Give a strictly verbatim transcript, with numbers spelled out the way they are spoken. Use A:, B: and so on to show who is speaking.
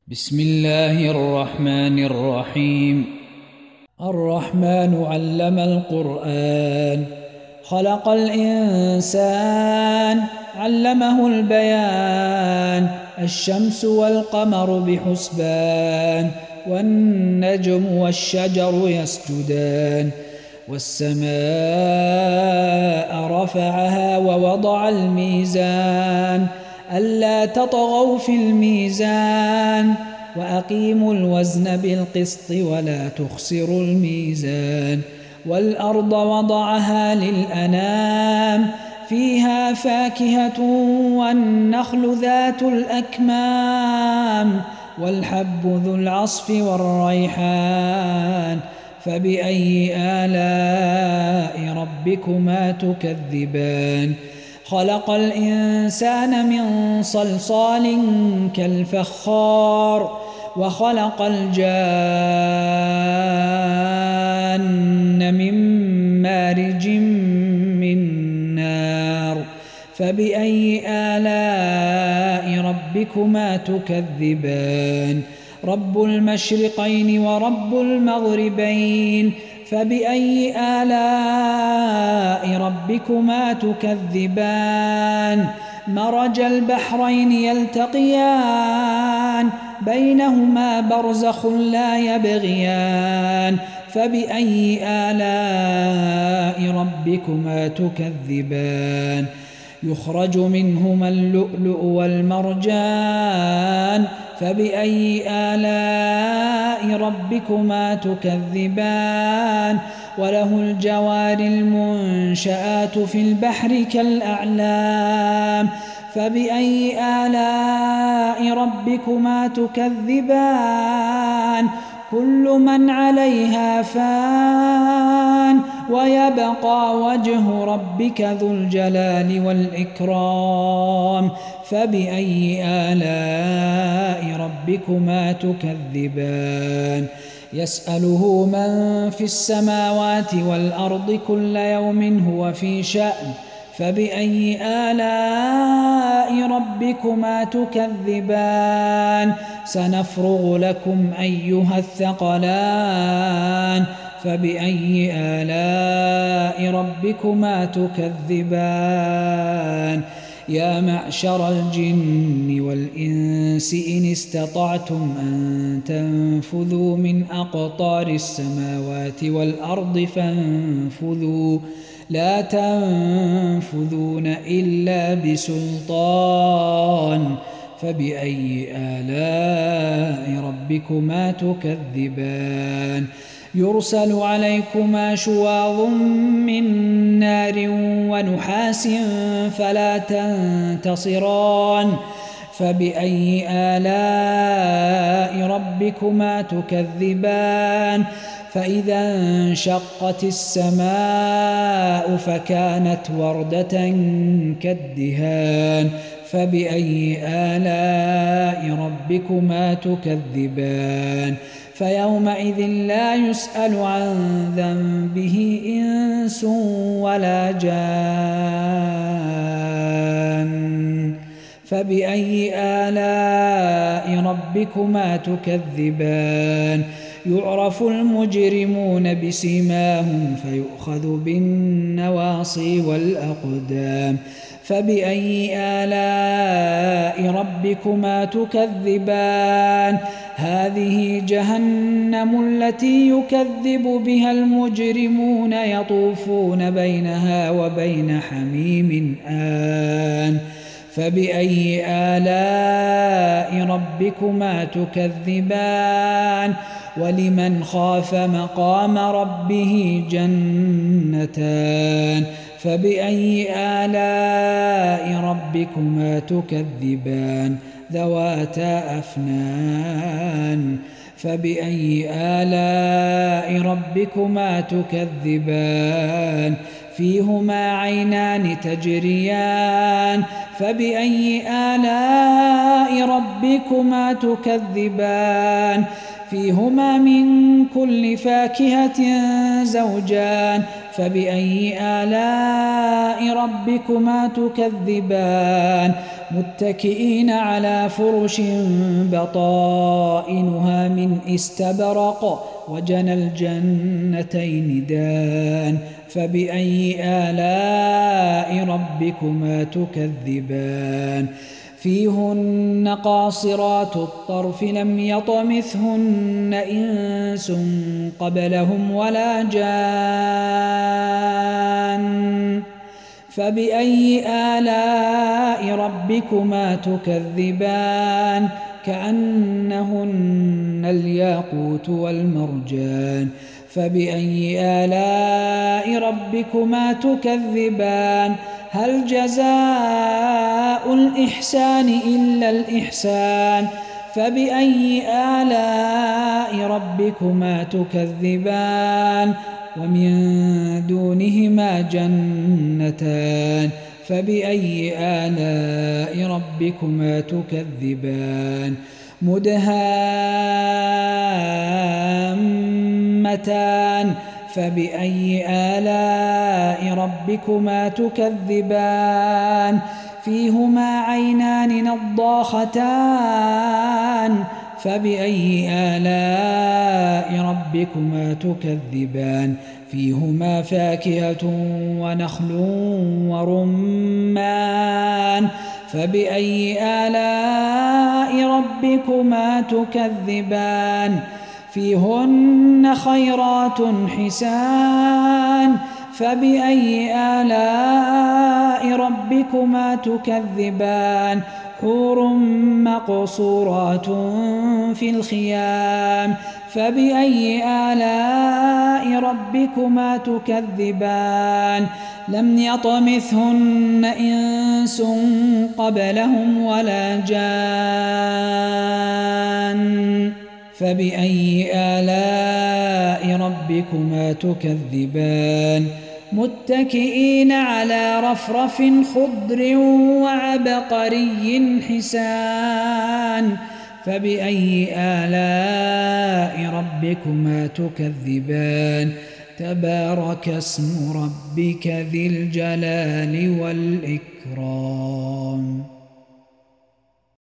A: بسم الله الرحمن الرحيم. الرحمن علم القرآن، خلق الإنسان، علمه البيان. الشمس والقمر بحسبان، والنجم والشجر يسجدان. والسماء رفعها ووضع الميزان، ألا تطغوا في الميزان، وأقيموا الوزن بالقسط ولا تخسروا الميزان. والأرض وضعها للأنام، فيها فاكهة والنخل ذات الأكمام، والحب ذو العصف والريحان. فبأي آلاء ربكما تكذبان؟ خلق الإنسان من صلصال كالفخار، وخلق الجان من مارج من نار. فبأي آلاء ربكما تكذبان؟ رب المشرقين ورب المغربين. فبأي آلاء ربكما تكذبان؟ مرج البحرين يلتقيان، بينهما برزخ لا يبغيان. فبأي آلاء ربكما تكذبان؟ يخرج منهما اللؤلؤ والمرجان. فبأي آلاء ربكما تكذبان؟ وله الجوار المنشآت في البحر كالأعلام. فبأي آلاء ربكما تكذبان؟ كل من عليها فان، ويبقى وجه ربك ذو الجلال والإكرام. فبأي آلاء ربكما تكذبان؟ يسأله من في السماوات والأرض كل يوم هو في شأن. فبأي آلاء ربكما تكذبان؟ سنفرغ لكم أيها الثقلان. فبأي آلاء ربكما تكذبان؟ يا معشر الجن والإنس إن استطعتم أن تنفذوا من أقطار السماوات والأرض فانفذوا، لا تنفذون إلا بسلطان. فبأي آلاء ربكما تكذبان؟ يرسل عليكما شواظ من نار ونحاس فلا تنتصران. فبأي آلاء ربكما تكذبان؟ فإذا انشقت السماء فكانت وردة كالدهان. فبأي آلاء ربكما تكذبان؟ فيومئذ لا يسأل عن ذنبه إنس ولا جان. فبأي آلاء ربكما تكذبان؟ يعرف المجرمون بسيماهم فيؤخذ بالنواصي والأقدام. فبأي آلاء ربكما تكذبان؟ هذه جهنم التي يكذب بها المجرمون، يطوفون بينها وبين حميم آن. فبأي آلاء ربكما تكذبان؟ ولمن خاف مقام ربه جنتان. فبأي آلاء ربكما تكذبان؟ ذواتا أفنان. فبأي آلاء ربكما تكذبان؟ فيهما عينان تجريان. فبأي آلاء ربكما تكذبان؟ فيهما من كل فاكهة زوجان. فبأي آلاء ربكما تكذبان متكئين على فرش بطائنها من استبرق وجنى الجنتين دان فبأي آلاء ربكما تكذبان فيهن قاصرات الطرف لم يطمثهن إنس قبلهم ولا جان فبأي آلاء ربكما تكذبان كأنهن الياقوت والمرجان فبأي آلاء ربكما تكذبان هل جزاء الإحسان إلا الإحسان فبأي آلاء ربكما تكذبان ومن دونهما جنتان فبأي آلاء ربكما تكذبان مدهامتان فبأي آلاء ربكما تكذبان فيهما عينان نضاختان فبأي آلاء ربكما تكذبان فيهما فاكهة ونخل ورمان فبأي آلاء ربكما تكذبان فيهن خيرات حسان فبأي آلاء ربكما تكذبان حور مقصورات في الخيام فبأي آلاء ربكما تكذبان لم يطمثهن إنس قبلهم ولا جان فبأي آلاء ربكما تكذبان متكئين على رفرف خضر وعبقري حسان فبأي آلاء ربكما تكذبان تبارك اسم ربك ذي الجلال والإكرام.